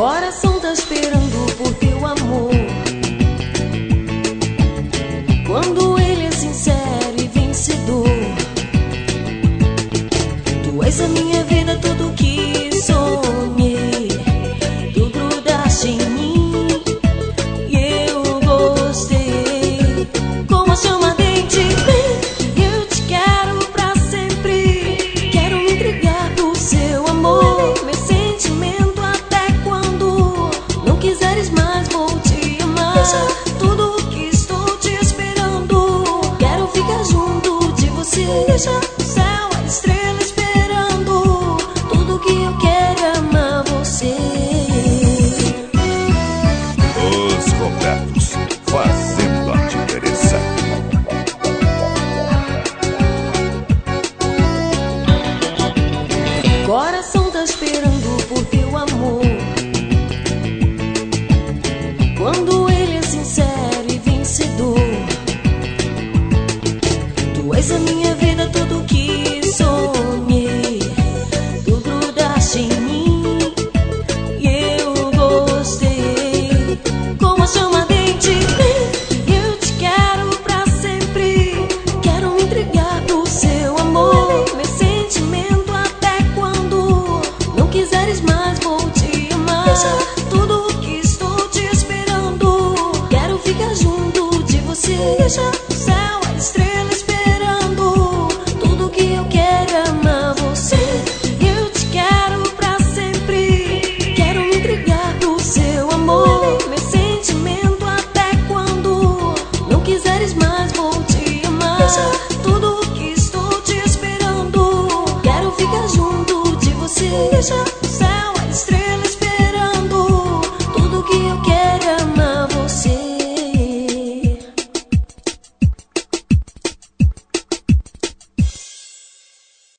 Coração tá esperando por teu amor. Quando ele é sincero e vencedor, tu és a minha vida, tudo que sonhei. Tu grudaste em mim e eu gostei. Com a chama ardente, eu te quero pra sempre. Quero me entregar pro seu amor. Meu sentimento até quando não quiseres mais, vou te amar. Tudo que estou te esperando, quero ficar junto de você. Deixa o céu, a estrela esperando. Tudo que eu quero é amar você. Os Robertos, fazendo a diferença. Coração tá esperando por teu amor. Quando ele é sincero e vencedor, tu és a minha vida, tudo que sonhei. Tu grudaste em mim e eu gostei. Com a chama ardente, eu te quero pra sempre. Quero me entregar pro seu amor. Meu sentimento até quando não quiseres mais, vou te amar. Tudo que estou te esperando, quero ficar junto de você. Deixa o céu, a estrela esperando. Tudo que eu quero é amar você. Eu te quero pra sempre. Quero me entregar pro seu amor. Meu sentimento até quando não quiseres mais, vou te amar. Tudo que estou te esperando, quero ficar junto de você.